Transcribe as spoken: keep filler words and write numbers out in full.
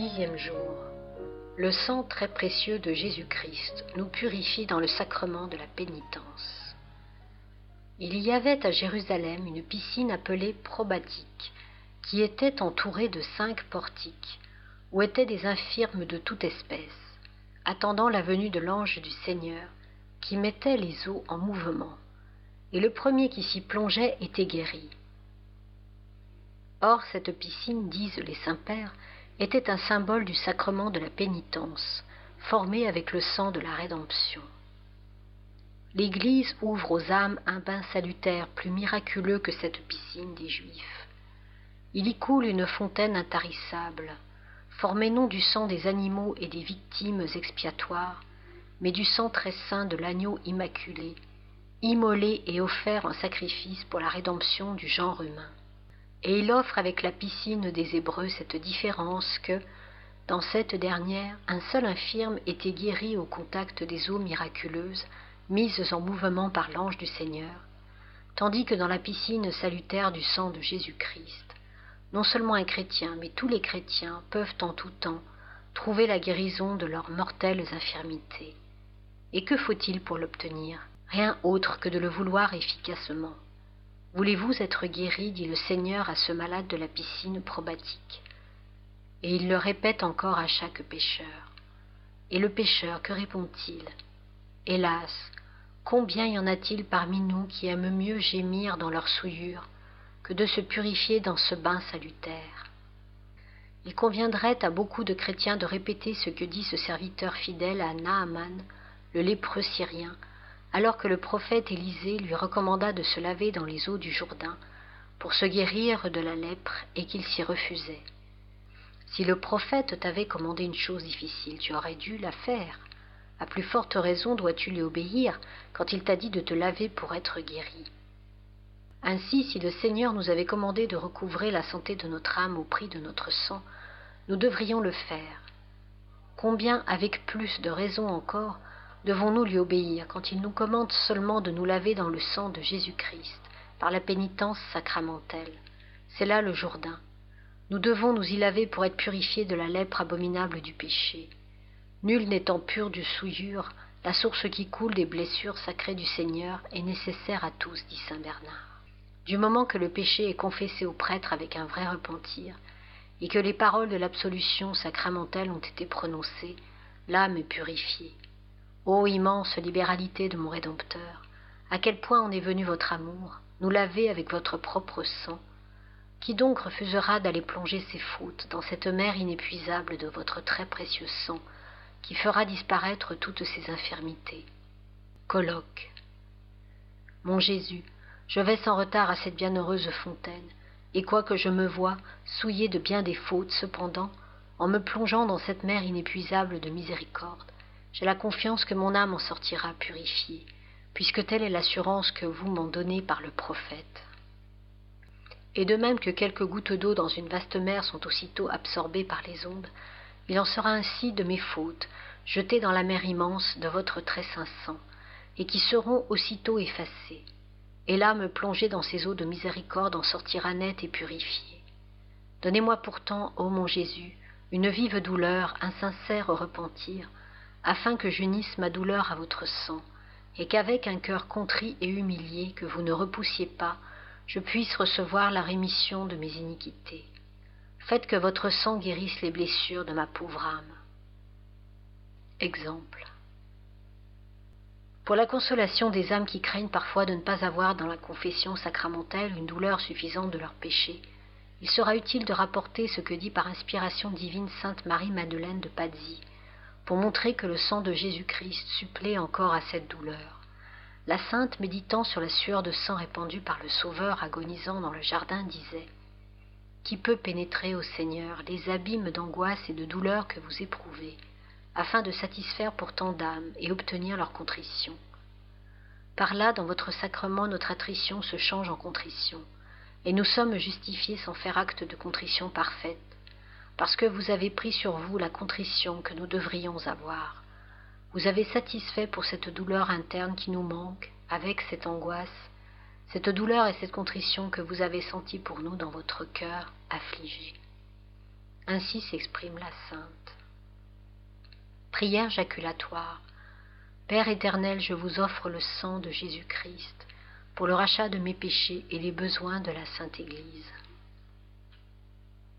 Sixième jour. Le sang très précieux de Jésus-Christ nous purifie dans le sacrement de la pénitence. Il y avait à Jérusalem une piscine appelée probatique, qui était entourée de cinq portiques, où étaient des infirmes de toute espèce, attendant la venue de l'ange du Seigneur, qui mettait les eaux en mouvement, et le premier qui s'y plongeait était guéri. Or cette piscine, disent les saints-pères, était un symbole du sacrement de la pénitence, formé avec le sang de la rédemption. L'Église ouvre aux âmes un bain salutaire plus miraculeux que cette piscine des Juifs. Il y coule une fontaine intarissable, formée non du sang des animaux et des victimes expiatoires, mais du sang très saint de l'agneau immaculé, immolé et offert en sacrifice pour la rédemption du genre humain. Et il offre avec la piscine des Hébreux cette différence que, dans cette dernière, un seul infirme était guéri au contact des eaux miraculeuses mises en mouvement par l'ange du Seigneur, tandis que dans la piscine salutaire du sang de Jésus-Christ, non seulement un chrétien, mais tous les chrétiens peuvent en tout temps trouver la guérison de leurs mortelles infirmités. Et que faut-il pour l'obtenir? Rien autre que de le vouloir efficacement. Voulez-vous être guéri, dit le Seigneur à ce malade de la piscine probatique. Et il le répète encore à chaque pécheur. Et le pécheur, que répond-il? Hélas, combien y en a-t-il parmi nous qui aiment mieux gémir dans leur souillure que de se purifier dans ce bain salutaire? Il conviendrait à beaucoup de chrétiens de répéter ce que dit ce serviteur fidèle à Naaman, le lépreux syrien, alors que le prophète Élisée lui recommanda de se laver dans les eaux du Jourdain pour se guérir de la lèpre et qu'il s'y refusait. Si le prophète t'avait commandé une chose difficile, tu aurais dû la faire. À plus forte raison dois-tu lui obéir quand il t'a dit de te laver pour être guéri. Ainsi, si le Seigneur nous avait commandé de recouvrer la santé de notre âme au prix de notre sang, nous devrions le faire. Combien, avec plus de raison encore, devons-nous lui obéir quand il nous commande seulement de nous laver dans le sang de Jésus-Christ, par la pénitence sacramentelle? C'est là le Jourdain. Nous devons nous y laver pour être purifiés de la lèpre abominable du péché. Nul n'étant pur de souillure, la source qui coule des blessures sacrées du Seigneur est nécessaire à tous, dit saint Bernard. Du moment que le péché est confessé au prêtre avec un vrai repentir, et que les paroles de l'absolution sacramentelle ont été prononcées, l'âme est purifiée. Ô immense libéralité de mon Rédempteur, à quel point en est venu votre amour, nous laver avec votre propre sang. Qui donc refusera d'aller plonger ses fautes dans cette mer inépuisable de votre très précieux sang, qui fera disparaître toutes ses infirmités? Colloque. Mon Jésus, je vais sans retard à cette bienheureuse fontaine, et quoique je me vois souillé de bien des fautes, cependant, en me plongeant dans cette mer inépuisable de miséricorde, j'ai la confiance que mon âme en sortira purifiée, puisque telle est l'assurance que vous m'en donnez par le prophète. Et de même que quelques gouttes d'eau dans une vaste mer sont aussitôt absorbées par les ondes, il en sera ainsi de mes fautes, jetées dans la mer immense de votre très saint sang, et qui seront aussitôt effacées. Et l'âme plongée dans ces eaux de miséricorde en sortira nette et purifiée. Donnez-moi pourtant, ô mon Jésus, une vive douleur, un sincère repentir, afin que j'unisse ma douleur à votre sang, et qu'avec un cœur contrit et humilié que vous ne repoussiez pas, je puisse recevoir la rémission de mes iniquités. Faites que votre sang guérisse les blessures de ma pauvre âme. Exemple. Pour la consolation des âmes qui craignent parfois de ne pas avoir dans la confession sacramentelle une douleur suffisante de leurs péchés, il sera utile de rapporter ce que dit par inspiration divine sainte Marie-Madeleine de Pazzi, pour montrer que le sang de Jésus-Christ supplée encore à cette douleur. La sainte, méditant sur la sueur de sang répandue par le Sauveur agonisant dans le jardin, disait « Qui peut pénétrer, ô Seigneur, les abîmes d'angoisse et de douleur que vous éprouvez, afin de satisfaire pour tant d'âmes et obtenir leur contrition? Par là, dans votre sacrement, notre attrition se change en contrition, et nous sommes justifiés sans faire acte de contrition parfaite, parce que vous avez pris sur vous la contrition que nous devrions avoir. Vous avez satisfait pour cette douleur interne qui nous manque, avec cette angoisse, cette douleur et cette contrition que vous avez sentie pour nous dans votre cœur affligé. Ainsi s'exprime la sainte. Prière jaculatoire. Père éternel, je vous offre le sang de Jésus-Christ pour le rachat de mes péchés et les besoins de la Sainte Église.